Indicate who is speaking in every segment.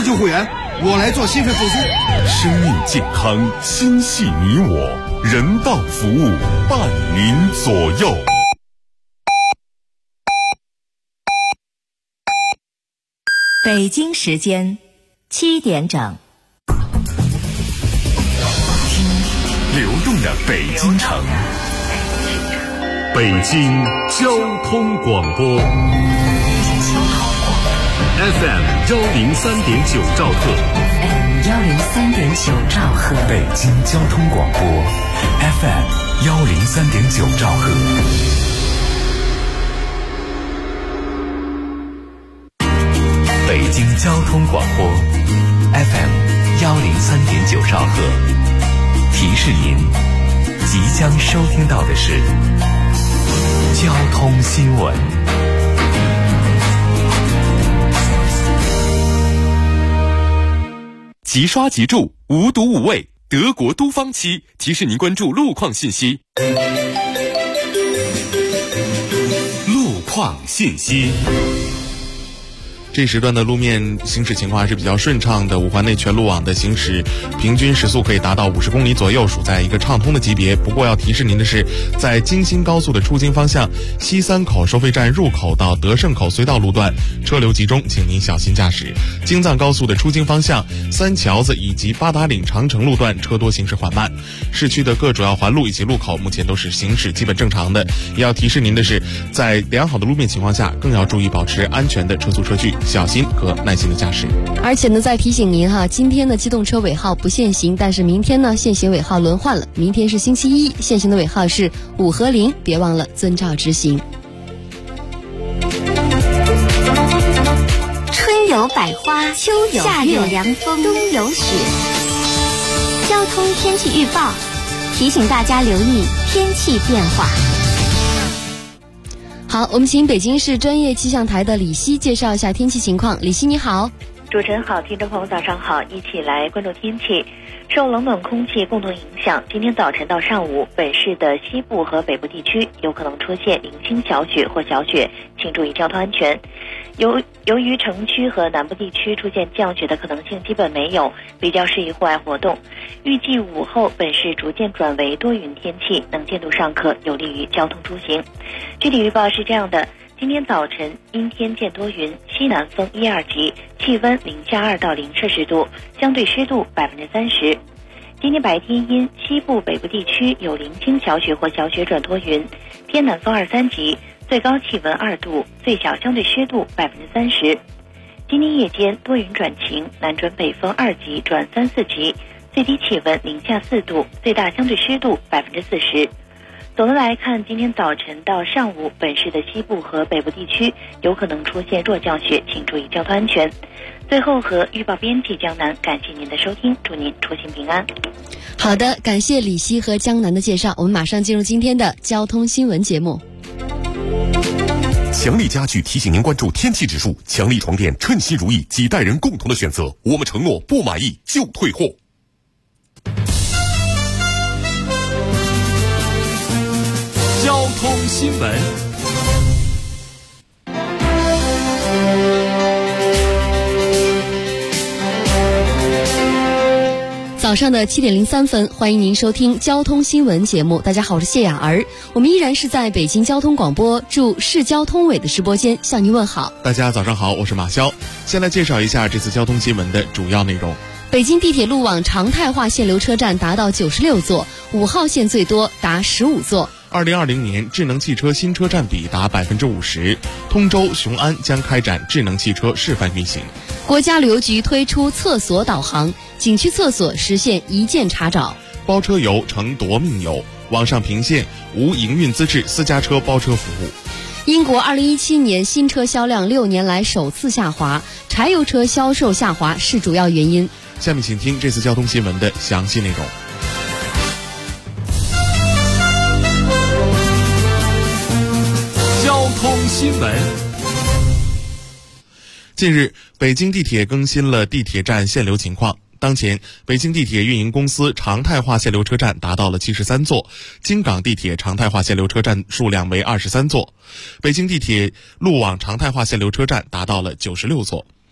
Speaker 1: 救会员，我来做心肺复苏。
Speaker 2: 生命健康，心系你我，人道服务伴您左右。
Speaker 3: 北京时间7点整，
Speaker 2: 听流动的北京城，北京交通广播 FM 103.9兆赫
Speaker 3: 103.9兆赫，
Speaker 2: 北京交通广播 FM 103.9兆赫。北京交通广播 FM 103.9兆赫，提示您即将收听到的是交通新闻。即刷即住，无毒无味，德国都方漆提示您关注路况信息。路况信息。
Speaker 4: 这时段的路面行驶情况还是比较顺畅的，五环内全路网的行驶平均时速可以达到50公里左右，属在一个畅通的级别。不过要提示您的是，在京新高速的出京方向西三口收费站入口到德胜口隧道路段车流集中，请您小心驾驶。京藏高速的出京方向三桥子以及八达岭长城路段车多行驶缓慢。市区的各主要环路以及路口目前都是行驶基本正常的。也要提示您的是，在良好的路面情况下，更要注意保持安全的车速车距，小心和耐心的驾驶。
Speaker 5: 而且呢，再提醒您哈，今天的机动车尾号不限行，但是明天呢，限行尾号轮换了。明天是星期一，限行的尾号是5和0，别忘了遵照执行。
Speaker 6: 春有百花，秋有夏有凉风，冬有雪。交通天气预报提醒大家留意天气变化。
Speaker 5: 好，我们请北京市专业气象台的李希介绍一下天气情况。李希你好。
Speaker 7: 主持人好，听众朋友早上好，一起来关注天气。受冷暖空气共同影响，今天早晨到上午，本市的西部和北部地区有可能出现零星小雪或小雪，请注意交通安全。由于城区和南部地区出现降雪的可能性基本没有，比较适宜户外活动。预计午后本市逐渐转为多云天气，能见度尚可，有利于交通出行。具体预报是这样的：今天早晨阴天见多云，西南风1、2级，气温零下2到0摄氏度，相对湿度30%。今天白天阴，西部北部地区有零星小雪或小雪转多云，偏南风2、3级，最高气温2度，最小相对湿度30%。今天夜间多云转晴，南转北风2级转3、4级，最低气温零下4度，最大相对湿度40%。总的来看，今天早晨到上午，本市的西部和北部地区有可能出现弱降雪，请注意交通安全。最后和预报编辑江南感谢您的收听，祝您出行平安。
Speaker 5: 好的，感谢李希和江南的介绍，我们马上进入今天的交通新闻节目。
Speaker 2: 强力家具提醒您关注天气指数，强力床垫称心如意，几代人共同的选择，我们承诺不满意就退货。交通新闻。
Speaker 5: 早上的7点03分，欢迎您收听交通新闻节目。大家好，我是谢雅儿，我们依然是在北京交通广播驻市交通委的直播间向您问好。
Speaker 4: 大家早上好，我是马潇。先来介绍一下这次交通新闻的主要内容。
Speaker 5: 北京地铁路网常态化限流车站达到96座，5号线最多达15座。
Speaker 4: 2020年智能汽车新车占比达50%，通州、雄安将开展智能汽车示范运行。
Speaker 5: 国家旅游局推出厕所导航，景区厕所实现一键查找。
Speaker 4: 包车游成夺命游，网上评线无营运资质私家车包车服务。
Speaker 5: 英国2017年新车销量6年来首次下滑，柴油车销售下滑是主要原因。
Speaker 4: 下面请听这次交通新闻的详细内容。
Speaker 2: 交通新闻。
Speaker 4: 近日，北京地铁更新了地铁站限流情况。当前，北京地铁运营公司常态化限流车站达到了73座，京港地铁常态化限流车站数量为23座，北京地铁路网常态化限流车站达到了96座。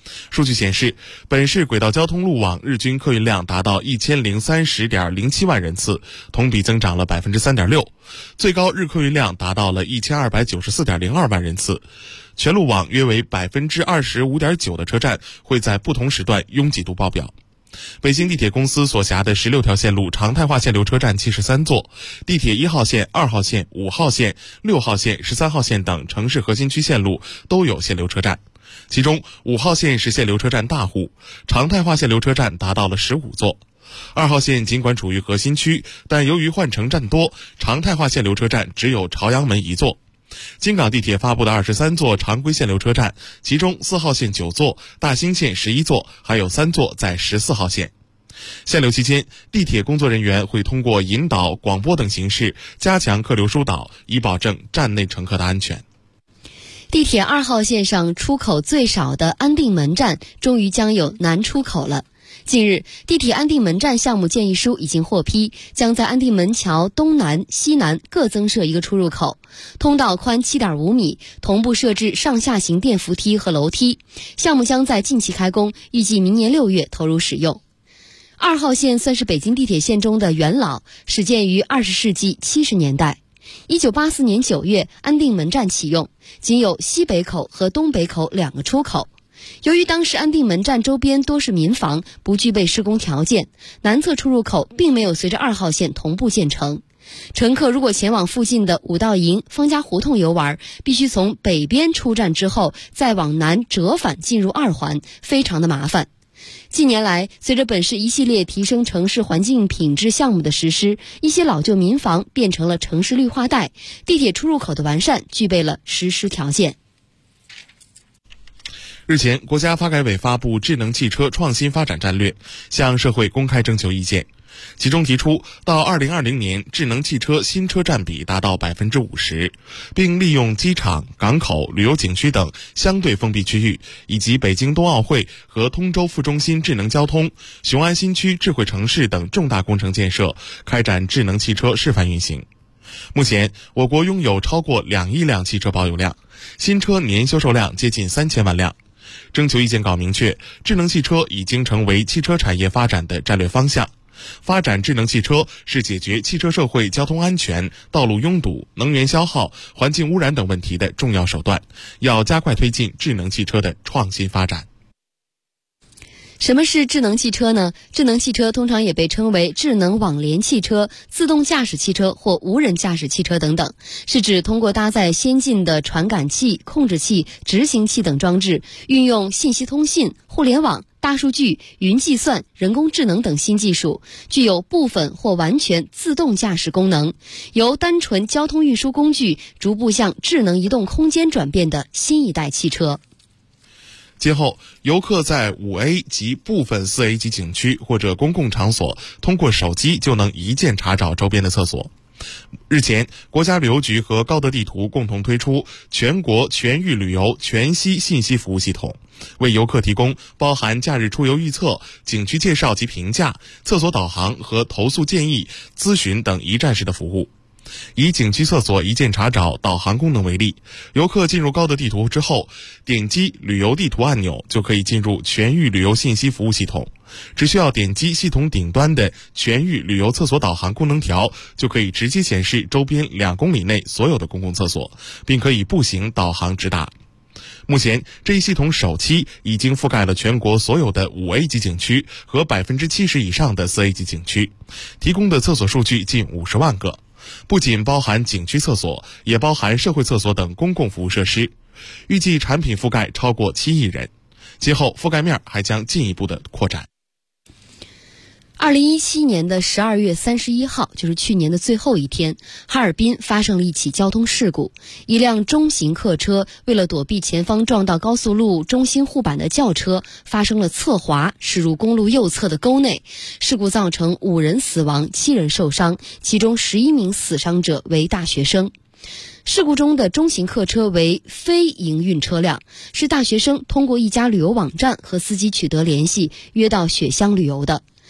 Speaker 4: 数据显示，本市轨道交通路网日均客运量达到1030.07万人次，同比增长了 3.6%， 最高日客运量达到了1294.02万人次。全路网约为 25.9% 的车站会在不同时段拥挤度爆表。北京地铁公司所辖的16条线路常态化限流车站73座，地铁1号线、2号线、5号线、6号线、13号线等城市核心区线路都有限流车站。其中5号线是限流车站大户，常态化限流车站达到了15座。2号线尽管处于核心区，但由于换乘站多，常态化限流车站只有朝阳门1座。京港地铁发布的23座常规限流车站，其中4号线9座，大兴线11座，还有3座在14号线。限流期间，地铁工作人员会通过引导、广播等形式加强客流疏导，以保证站内乘客的安全。
Speaker 5: 地铁2号线上出口最少的安定门站终于将有南出口了。近日，地铁安定门站项目建议书已经获批，将在安定门桥东南、西南各增设一个出入口，通道宽 7.5 米，同步设置上下行电扶梯和楼梯。项目将在近期开工，预计明年6月投入使用。2号线算是北京地铁线中的元老，始建于20世纪70年代。1984年9月，安定门站启用，仅有西北口和东北口2个出口。由于当时安定门站周边多是民房，不具备施工条件，南侧出入口并没有随着2号线同步建成。乘客如果前往附近的五道营、方家胡同游玩，必须从北边出站之后再往南折返进入2环，非常的麻烦。近年来，随着本市一系列提升城市环境品质项目的实施，一些老旧民房变成了城市绿化带，地铁出入口的完善具备了实施条件。
Speaker 4: 日前，国家发改委发布智能汽车创新发展战略，向社会公开征求意见。其中提出，到2020年，智能汽车新车占比达到 50%， 并利用机场、港口、旅游景区等相对封闭区域，以及北京冬奥会和通州副中心智能交通、雄安新区智慧城市等重大工程建设，开展智能汽车示范运行。目前，我国拥有超过2亿辆汽车保有量，新车年销售量接近3000万辆。征求意见稿明确，智能汽车已经成为汽车产业发展的战略方向。发展智能汽车是解决汽车社会交通安全、道路拥堵、能源消耗、环境污染等问题的重要手段，要加快推进智能汽车的创新发展。
Speaker 5: 什么是智能汽车呢？智能汽车通常也被称为智能网联汽车、自动驾驶汽车或无人驾驶汽车等等，是指通过搭载先进的传感器、控制器、执行器等装置，运用信息通信、互联网、大数据、云计算、人工智能等新技术，具有部分或完全自动驾驶功能，由单纯交通运输工具逐步向智能移动空间转变的新一代汽车。
Speaker 4: 今后，游客在5A 及部分4A 级景区或者公共场所，通过手机就能一键查找周边的厕所。日前，国家旅游局和高德地图共同推出全国全域旅游全息信息服务系统，为游客提供包含假日出游预测、景区介绍及评价、厕所导航和投诉建议、咨询等一站式的服务。以景区厕所一键查找导航功能为例，游客进入高德地图之后，点击旅游地图按钮就可以进入全域旅游信息服务系统，只需要点击系统顶端的全域旅游厕所导航功能条，就可以直接显示周边2公里内所有的公共厕所，并可以步行导航直达。目前，这一系统首期已经覆盖了全国所有的5A 级景区和 70% 以上的4A 级景区，提供的厕所数据近50万个。不仅包含景区厕所，也包含社会厕所等公共服务设施，预计产品覆盖超过7亿人，今后覆盖面还将进一步的扩展。
Speaker 5: 2017年的12月31号，就是去年的最后一天，哈尔滨发生了一起交通事故。一辆中型客车为了躲避前方撞到高速路中心护板的轿车，发生了侧滑，驶入公路右侧的沟内。事故造成5人死亡、7人受伤，其中11名死伤者为大学生。事故中的中型客车为非营运车辆，是大学生通过一家旅游网站和司机取得联系，约到雪乡旅游的。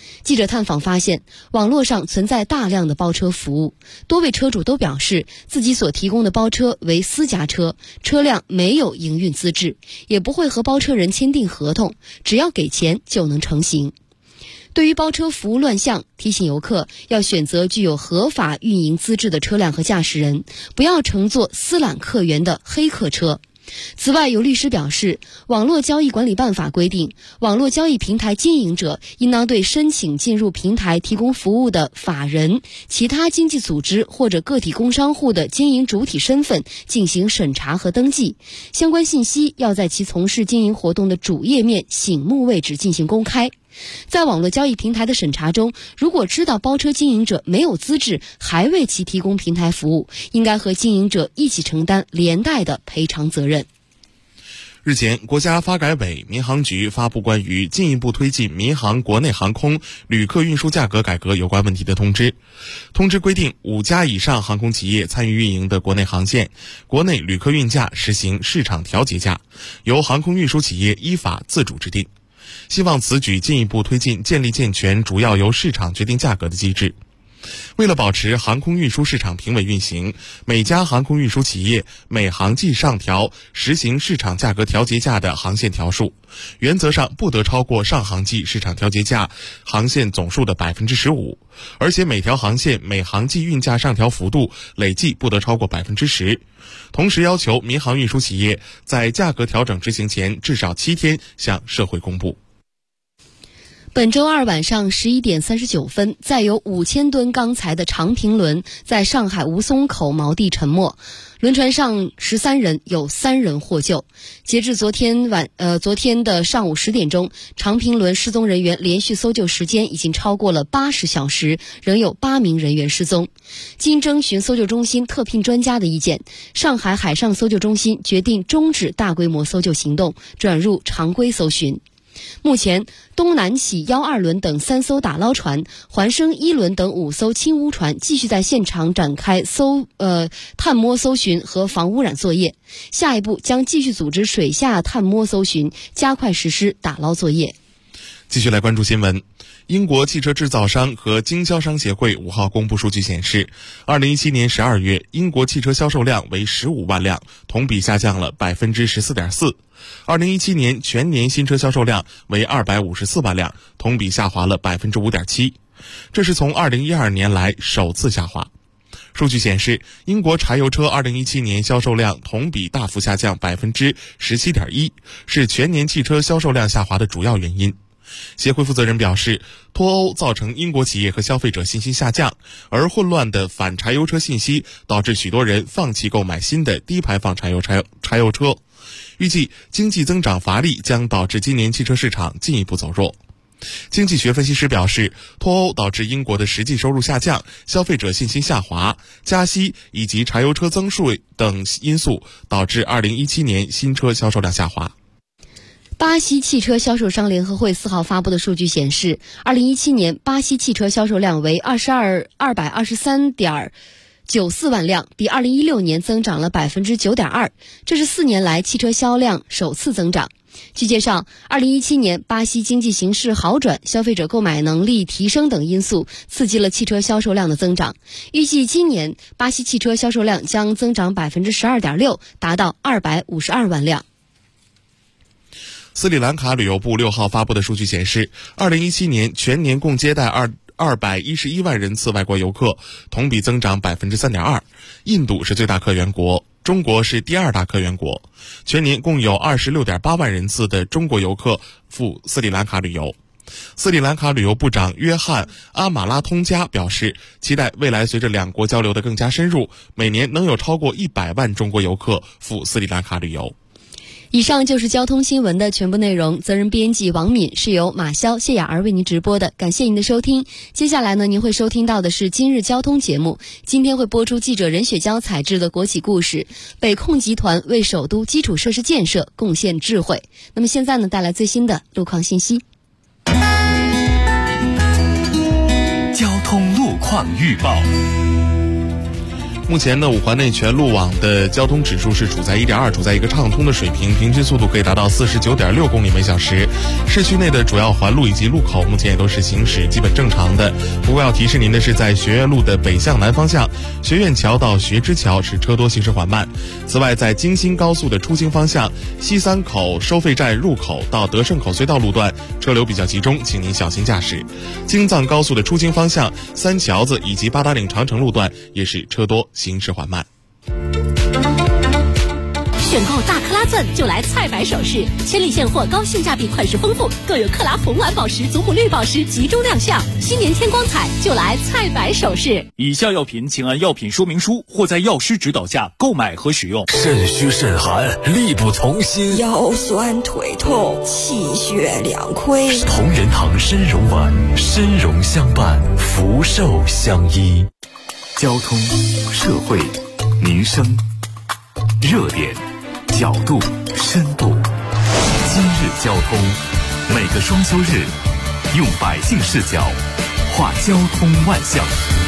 Speaker 5: 记者探访发现，网络上存在大量的包车服务，多位车主都表示自己所提供的包车为私家车，车辆没有营运资质，也不会和包车人签订合同，只要给钱就能成行。对于包车服务乱象，提醒游客要选择具有合法运营资质的车辆和驾驶人，不要乘坐私揽客源的黑客车。此外，有律师表示，网络交易管理办法规定，网络交易平台经营者应当对申请进入平台提供服务的法人、其他经济组织或者个体工商户的经营主体身份进行审查和登记，相关信息要在其从事经营活动的主页面醒目位置进行公开。在网络交易平台的审查中，如果知道包车经营者没有资质，还为其提供平台服务，应该和经营者一起承担连带的赔偿责任。
Speaker 4: 日前，国家发改委、民航局发布关于进一步推进民航国内航空旅客运输价格改革有关问题的通知。通知规定，5家以上航空企业参与运营的国内航线，国内旅客运价实行市场调节价，由航空运输企业依法自主制定。希望此举进一步推进建立健全主要由市场决定价格的机制。为了保持航空运输市场平稳运行，每家航空运输企业每航季上调实行市场价格调节价的航线条数，原则上不得超过上航季市场调节价航线总数的 15%， 而且每条航线每航季运价上调幅度累计不得超过 10%。同时要求民航运输企业在价格调整执行前至少7天向社会公布。
Speaker 5: 本周二晚上11点39分，载有5000吨钢材的长平轮在上海吴淞口锚地沉没，轮船上13人，有3人获救。截至昨天的上午10点钟，长平轮失踪人员连续搜救时间已经超过了80小时，仍有8名人员失踪。经征询搜救中心特聘专家的意见，上海海上搜救中心决定终止大规模搜救行动，转入常规搜寻。目前，东南起12轮等3艘打捞船、环生1轮等5艘轻污船继续在现场展开探摸搜寻和防污染作业。下一步将继续组织水下探摸搜寻，加快实施打捞作业。
Speaker 4: 继续来关注新闻。英国汽车制造商和经销商协会5号公布数据显示，2017年12月，英国汽车销售量为15万辆，同比下降了 14.4%。2017年全年新车销售量为254万辆，同比下滑了 5.7%， 这是从2012年来首次下滑。数据显示，英国柴油车2017年销售量同比大幅下降 17.1%， 是全年汽车销售量下滑的主要原因。协会负责人表示，脱欧造成英国企业和消费者信心下降，而混乱的反柴油车信息导致许多人放弃购买新的低排放柴油车。预计经济增长乏力将导致今年汽车市场进一步走弱。经济学分析师表示，脱欧导致英国的实际收入下降，消费者信心下滑，加息以及柴油车增税等因素导致2017年新车销售量下滑。
Speaker 5: 巴西汽车销售商联合会4号发布的数据显示，2017年巴西汽车销售量为223.94万辆，比2016年增长了 9.2%， 这是4年来汽车销量首次增长。据介绍，2017年巴西经济形势好转，消费者购买能力提升等因素刺激了汽车销售量的增长。预计今年巴西汽车销售量将增长 12.6%， 达到252万辆。
Speaker 4: 斯里兰卡旅游部6号发布的数据显示，2017年全年共接待211万人次外国游客，同比增长 3.2%。印度是最大客源国，中国是第2大客源国。全年共有 26.8 万人次的中国游客赴斯里兰卡旅游。斯里兰卡旅游部长约翰·阿马拉通加表示，期待未来随着两国交流的更加深入，每年能有超过100万中国游客赴斯里兰卡旅游。
Speaker 5: 以上就是交通新闻的全部内容，责任编辑王敏，是由马潇、谢雅儿为您直播的，感谢您的收听。接下来呢，您会收听到的是今日交通节目，今天会播出记者任雪娇采制的国企故事，北控集团为首都基础设施建设贡献智慧。那么现在呢，带来最新的路况信息。
Speaker 2: 交通路况预报。
Speaker 4: 目前呢，五环内全路网的交通指数是处在 1.2， 处在一个畅通的水平，平均速度可以达到 49.6 公里每小时。市区内的主要环路以及路口目前也都是行驶基本正常的。不过要提示您的是，在学院路的北向南方向，学院桥到学之桥是车多行驶缓慢。此外，在京新高速的出京方向，西三口收费站入口到德胜口隧道路段车流比较集中，请您小心驾驶。京藏高速的出京方向，三桥子以及八达岭长城路段也是车多行驶缓慢。
Speaker 8: 选购大克拉钻就来菜百首饰，千里现货，高性价比，款式丰富，更有克拉红蓝宝石、祖母绿宝石集中亮相。新年添光彩，就来菜百首饰。
Speaker 9: 以下药品请按药品说明书或在药师指导下购买和使用。
Speaker 10: 肾虚肾寒，力不从心，
Speaker 11: 腰酸腿痛，气血两亏。
Speaker 10: 同仁堂参茸丸，参茸相伴，福寿相依。
Speaker 2: 交通、社会、民生、热点、角度、深度。今日交通，每个双休日，用百姓视角画交通万象。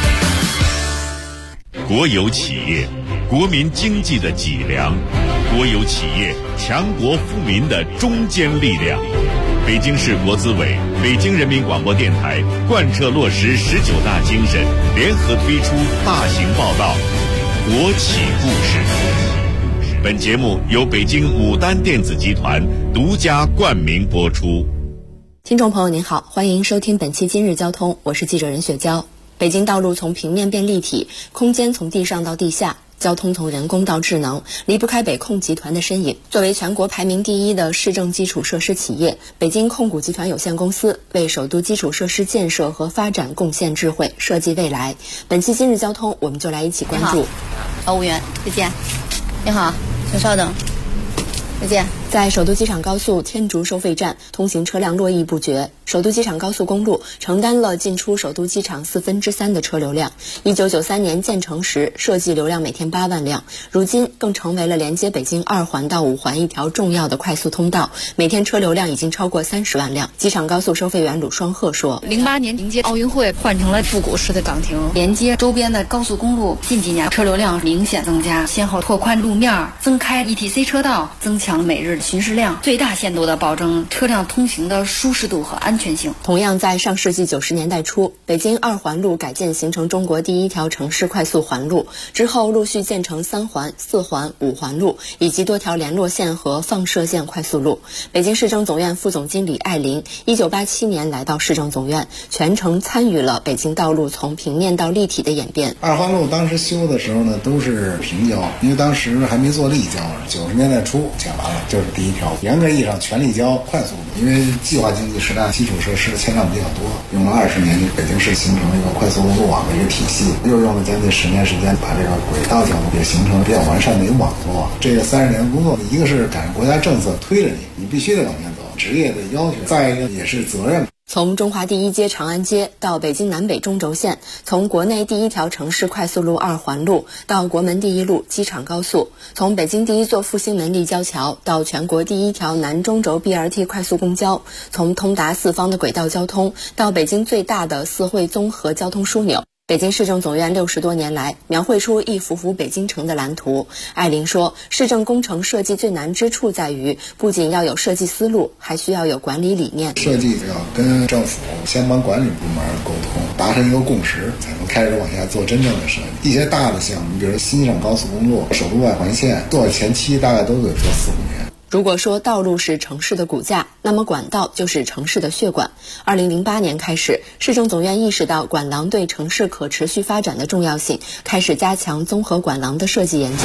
Speaker 12: 国有企业，国民经济的脊梁；国有企业，强国富民的中坚力量。北京市国资委、北京人民广播电台贯彻落实19大精神，联合推出大型报道《国企故事》。本节目由北京武丹电子集团独家冠名播出。
Speaker 13: 听众朋友您好，欢迎收听本期今日交通，我是记者任雪娇。北京道路从平面变立体，空间从地上到地下，交通从人工到智能，离不开北控集团的身影。作为全国排名第1的市政基础设施企业，北京控股集团有限公司为首都基础设施建设和发展贡献智慧，设计未来。本期今日交通，我们就来一起关注。
Speaker 5: 好，务员，再见。你好，请稍等。再见。
Speaker 13: 在首都机场高速天竺收费站，通行车辆络绎不绝。首都机场高速公路承担了进出首都机场3/4的车流量。1993年建成时设计流量每天8万辆，如今更成为了连接北京2环到5环一条重要的快速通道，每天车流量已经超过30万辆。机场高速收费员鲁双鹤说
Speaker 14: ：08年迎接奥运会换成了复古式的岗亭，连接周边的高速公路，近几年车流量明显增加，先后拓宽路面，增开 ETC 车道，增强每日巡视量，最大限度地保证车辆通行的舒适度和安全性。
Speaker 13: 同样在上世纪90年代初，北京2环路改建形成中国第1条城市快速环路，之后陆续建成3环、4环、5环路，以及多条联络线和放射线快速路。北京市政总院副总经理艾琳1987年来到市政总院，全程参与了北京道路从平面到立体的演变。
Speaker 1: 2环路当时修的时候呢，都是平交，因为当时还没做立交，90年代初建完了，就是第1条。严格意义上全立交快速路，因为计划经济时代基础设施的迁让比较多，用了20年，北京市形成了一个快速路网的一个体系，又用了将近10年时间把这个轨道交通也形成了比较完善的一个网络。这个30年工作，一个是赶上国家政策推着你必须得往前走，职业的要求；再一个也是责任。
Speaker 13: 从中华第1街长安街到北京南北中轴线，从国内第1条城市快速路2环路到国门第1路机场高速，从北京第1座复兴门立交桥到全国第1条南中轴 BRT 快速公交，从通达4方的轨道交通到北京最大的4惠综合交通枢纽。北京市政总院60多年来描绘出一幅幅北京城的蓝图。艾琳说，市政工程设计最难之处在于，不仅要有设计思路，还需要有管理理念。
Speaker 1: 设计要跟政府相关管理部门沟通，达成一个共识，才能开始往下做真正的设计。一些大的项目，比如新上高速公路、首都外环线，做前期大概都得做4-5年。
Speaker 13: 如果说道路是城市的骨架，那么管道就是城市的血管。2008年开始，市政总院意识到管廊对城市可持续发展的重要性，开始加强综合管廊的设计研究。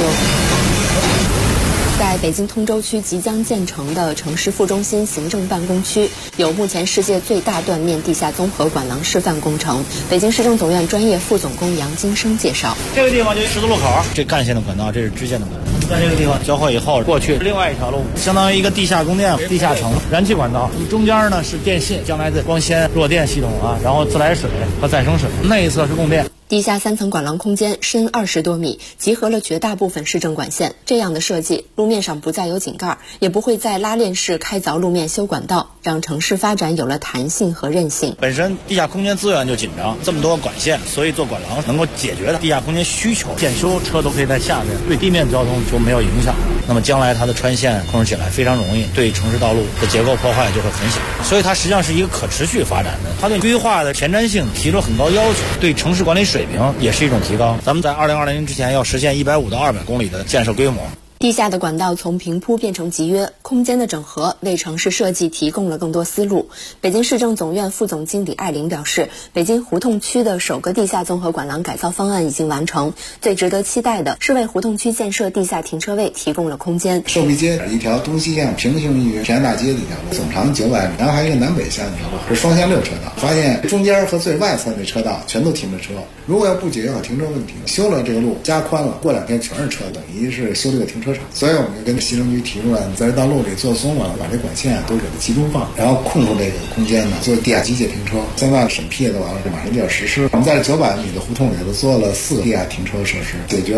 Speaker 13: 在北京通州区即将建成的城市副中心行政办公区，有目前世界最大断面地下综合管廊示范工程。北京市政总院专业副总工杨金生介绍，
Speaker 15: 这个地方就是十字路口，这干线的管道，这是支线的管道。在这个地方交汇以后，过去另外一条路，相当于一个地下供电、地下层燃气管道，中间呢是电信，将来的光纤弱电系统啊，然后自来水和再生水，内侧是供电。
Speaker 13: 地下3层管廊空间深20多米，集合了绝大部分市政管线。这样的设计，路面上不再有井盖，也不会在拉链式开凿路面修管道，让城市发展有了弹性和韧性。
Speaker 15: 本身地下空间资源就紧张，这么多管线，所以做管廊能够解决的地下空间需求，检修车都可以在下面，对地面交通就没有影响。那么将来它的穿线控制起来非常容易，对城市道路的结构破坏就会很小。所以它实际上是一个可持续发展的，它对规划的前瞻性提出了很高要求，对城市管理水平也是一种提高。咱们在2020年之前要实现150到200公里的建设规模。
Speaker 13: 地下的管道从平铺变成集约，空间的整合为城市设计提供了更多思路。北京市政总院副总经理艾琳表示，北京胡同区的首个地下综合管廊改造方案已经完成，最值得期待的是为胡同区建设地下停车位提供了空间。
Speaker 1: 寿必街一条东西向平行于平安大街的一条路，总长900米，然后还有一个南北向的一条路，是双向6车道。发现中间和最外侧的车道全都停着车，如果要不解决好停车问题，修了这个路加宽了，过2天全是车，等于是修这个停车场。所以我们就跟西城区提出来，在道路里做松了，把这管线都给它集中放，然后空出这个空间呢，做地下机械停车。现在审批也都完了，马上就要实施。我们在900米的胡同里头做了4个地下停车设施，解决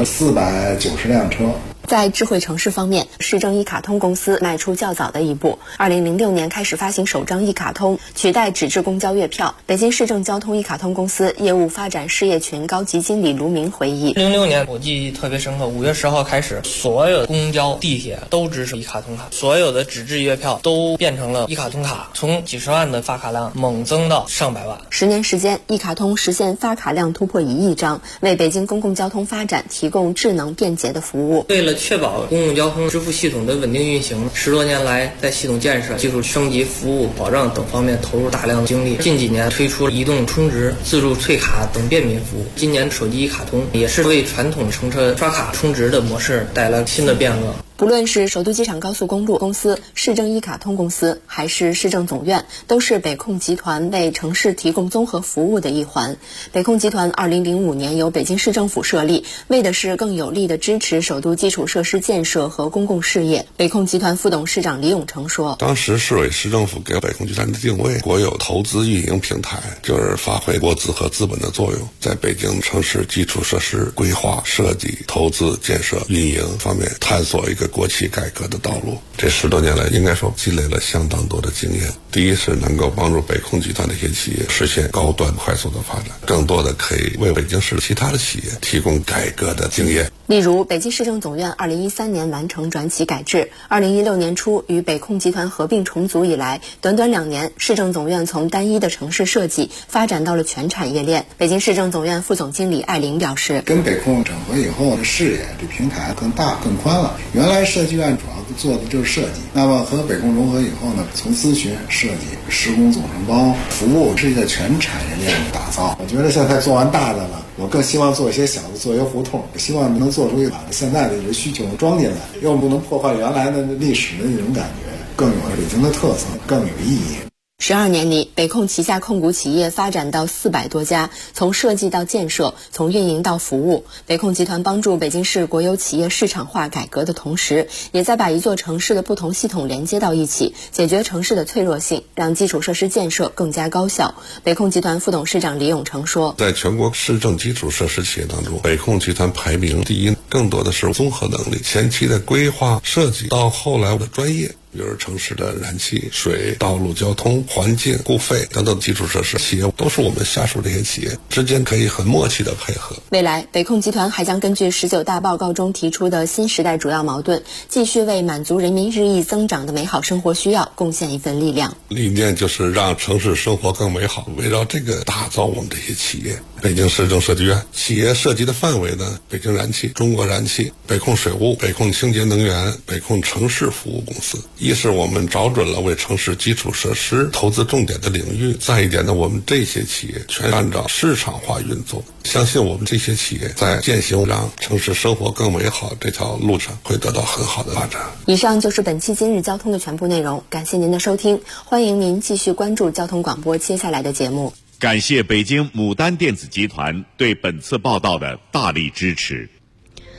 Speaker 1: 490辆车。
Speaker 13: 在智慧城市方面，市政一卡通公司迈出较早的一步。2006年开始发行首张一卡通，取代纸质公交月票。北京市政交通一卡通公司业务发展事业群高级经理卢明回忆
Speaker 16: ，06年我记忆特别深刻，5月10号开始，所有公交、地铁都支持一卡通卡，所有的纸质月票都变成了一卡通卡，从几十万的发卡量猛增到上百万。
Speaker 13: 10年时间，一卡通实现发卡量突破1亿张，为北京公共交通发展提供智能便捷的服务。
Speaker 16: 为了确保公共交通支付系统的稳定运行，10多年来在系统建设、技术升级、服务保障等方面投入大量精力。近几年推出移动充值、自助退卡等便民服务。今年手机一卡通也是为传统乘车刷卡充值的模式带来新的变革。
Speaker 13: 不论是首都机场高速公路公司、市政一卡通公司，还是市政总院，都是北控集团为城市提供综合服务的一环。北控集团2005年由北京市政府设立，为的是更有力地支持首都基础设施建设和公共事业。北控集团副董事长李永成说，
Speaker 17: 当时市委市政府给北控集团的定位，国有投资运营平台，就是发挥国资和资本的作用，在北京城市基础设施规划、设计、投资、建设、运营方面探索一个国企改革的道路。这10多年来，应该说积累了相当多的经验。第一是能够帮助北控集团的一些企业实现高端快速的发展，更多的可以为北京市其他的企业提供改革的经验。
Speaker 13: 例如，北京市政总院2013年完成转企改制，2016年初与北控集团合并重组以来，短短2年，市政总院从单一的城市设计发展到了全产业链。北京市政总院副总经理艾琳表示，
Speaker 1: 跟北控整合以后的视野，这平台更大更宽了。原来设计院主要做的就是设计，那么和北控融合以后呢，从咨询、设计、施工总承包、服务是一个全产业链的打造。我觉得现在做完大的了，我更希望做一些小的，做一些胡同，希望能做出把现在的这需求装进来，又不能破坏原来的历史的那种感觉，更有北京的特色，更有意义。
Speaker 13: 12年里，北控旗下控股企业发展到400多家，从设计到建设，从运营到服务。北控集团帮助北京市国有企业市场化改革的同时，也在把一座城市的不同系统连接到一起，解决城市的脆弱性，让基础设施建设更加高效。北控集团副董事长李永成说，
Speaker 17: 在全国市政基础设施企业当中，北控集团排名第1，更多的是综合能力，前期的规划设计到后来的专业，比如城市的燃气、水、道路交通、环境、固废等等基础设施企业，都是我们下属这些企业之间可以很默契的配合。
Speaker 13: 未来，北控集团还将根据19大报告中提出的新时代主要矛盾，继续为满足人民日益增长的美好生活需要贡献一份力量。
Speaker 17: 理念就是让城市生活更美好，围绕这个打造我们这些企业。北京市政设计院企业涉及的范围呢，北京燃气、中国燃气、北控水务、北控清洁能源、北控城市服务公司。一是我们找准了为城市基础设施投资重点的领域，再一点呢，我们这些企业全按照市场化运作，相信我们这些企业在践行让城市生活更美好这条路上会得到很好的发展。
Speaker 13: 以上就是本期今日交通的全部内容，感谢您的收听，欢迎您继续关注交通广播接下来的节目。
Speaker 12: 感谢北京牡丹电子集团对本次报道的大力支持。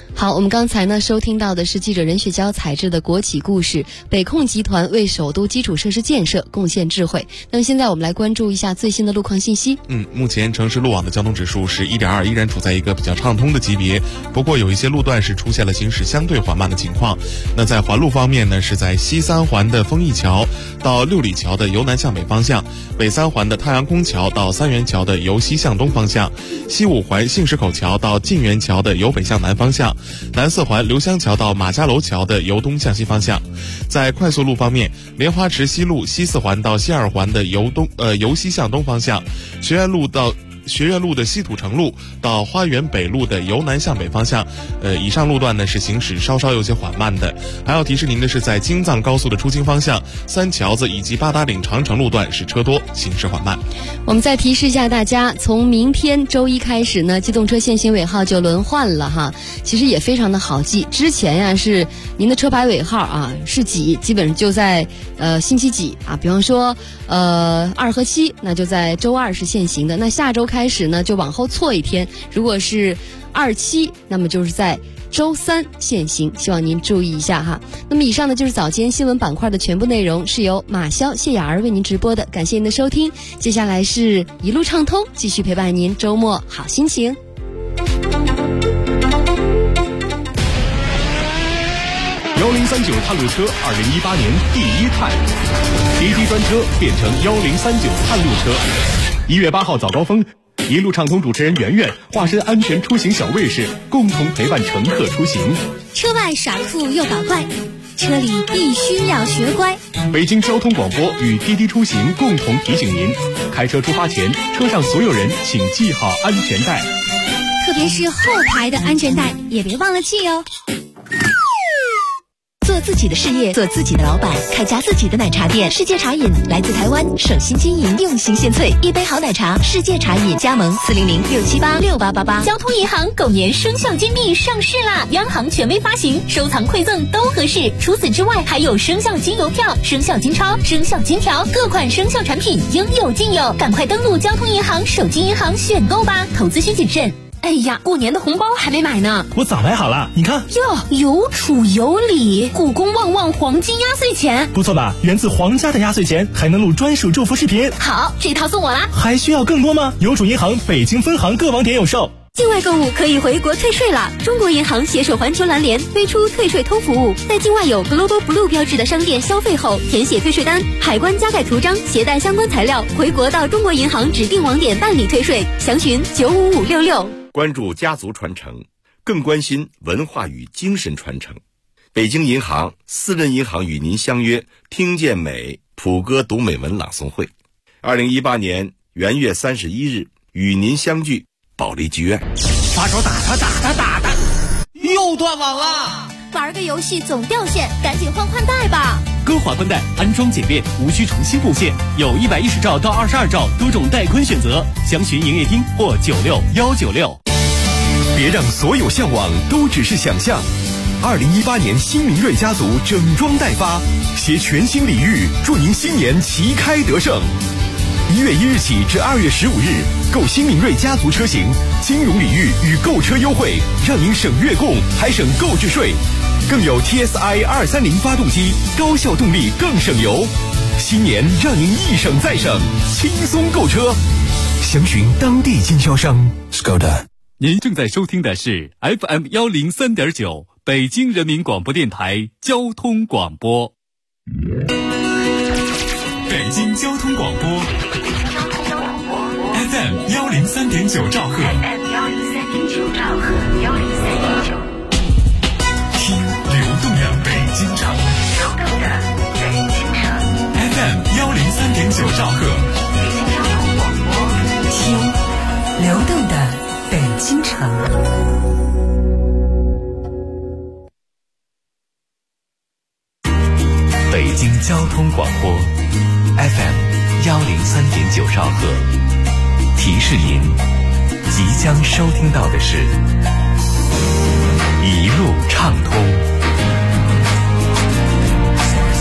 Speaker 5: 好，我们刚才呢收听到的是记者任雪娇采制的国企故事，北控集团为首都基础设施建设贡献智慧。那么现在我们来关注一下最新的路况信息。
Speaker 4: 目前城市路网的交通指数是 1.2， 依然处在一个比较畅通的级别，不过有一些路段是出现了行驶相对缓慢的情况。那在环路方面呢，是在西三环的丰益桥到六里桥的由南向北方向，北三环的太阳宫桥到三元桥的由西向东方向，西五环杏石口桥到晋源桥的由北向南方向，南四环刘香桥到马家楼桥的由东向西方向。在快速路方面，莲花池西路西四环到西二环的由西向东方向，学院路的西土城路到花园北路的由南向北方向，以上路段呢是行驶稍稍有些缓慢的。还要提示您的是，在京藏高速的出京方向，三桥子以及八达岭长城路段是车多，行驶缓慢。
Speaker 5: 我们再提示一下大家，从明天周一开始呢，机动车限行尾号就轮换了哈。其实也非常的好记，之前呀是您的车牌尾号啊是几，基本上就在星期几啊，比方说2和7，那就在周二是限行的。那下周开始呢，就往后错一天，如果是2、7，那么就是在周3限行，希望您注意一下哈。那么以上呢就是早间新闻板块的全部内容，是由马潇、谢雅儿为您直播的，感谢您的收听。接下来是一路畅通，继续陪伴您周末好心情。
Speaker 18: 1039探路车2018年第1探，滴滴专车变成1039探路车。1月8号早高峰，一路畅通主持人圆圆化身安全出行小卫士，共同陪伴乘客出行。
Speaker 8: 车外耍酷又搞怪，车里必须要学乖。
Speaker 18: 北京交通广播与滴滴出行共同提醒您：开车出发前，车上所有人请系好安全带，
Speaker 8: 特别是后排的安全带也别忘了系哦。
Speaker 3: 做自己的事业，做自己的老板，开家自己的奶茶店。世界茶饮来自台湾，省心经营，用心献萃，一杯好奶茶。世界茶饮加盟400-678-6888。
Speaker 8: 交通银行狗年生肖金币上市啦！央行权威发行，收藏馈赠都合适。除此之外，还有生肖金邮票、生肖金钞、生肖金条，各款生肖产品应有尽有。赶快登录交通银行手机银行选购吧，投资需谨慎。哎呀，过年的红包还没买呢，
Speaker 19: 我早买好了，你看
Speaker 8: 哟，有储有礼，故宫旺旺黄金压岁钱，
Speaker 19: 不错吧？源自皇家的压岁钱，还能录专属祝福视频。
Speaker 8: 好，这套送我啦！
Speaker 19: 还需要更多吗？邮储银行北京分行各网点有售。
Speaker 8: 境外购物可以回国退税了。中国银行携手环球蓝联推出退税通服务，在境外有 Global Blue 标志的商店消费后，填写退税单，海关加盖图章，携带相关材料回国到中国银行指定网点办理退税。详询95566。
Speaker 20: 关注家族传承，更关心文化与精神传承。北京银行私人银行与您相约听见美普歌读美文朗诵会，2018年元月31日与您相聚保利剧院。
Speaker 19: 发手打他，又断网了。
Speaker 8: 玩个游戏总掉线，赶紧换宽带吧。
Speaker 9: 歌华宽带安装简便，无需重新布线，有110兆到22兆多种带宽选择，详询营业厅或96196。
Speaker 10: 别让所有向往都只是想象。2018年新明锐家族整装待发，携全新礼遇，祝您新年旗开得胜。1月1日起至2月15日，购新明锐家族车型，金融礼遇与购车优惠，让您省月供还省购置税，更有 TSI 230发动机，高效动力更省油。新年让您一省再省，轻松购车。详询当地经销商。 Skoda。
Speaker 9: 您正在收听的是 FM 103.9北京人民广播电台交通广播。
Speaker 2: 北京交通广播 FM 103.9兆赫，听流动的北京城，FM 103.9兆赫，
Speaker 11: 听流动的北京城。
Speaker 2: 北京交通广播 FM 103.9兆赫，提示您即将收听到的是一路畅通。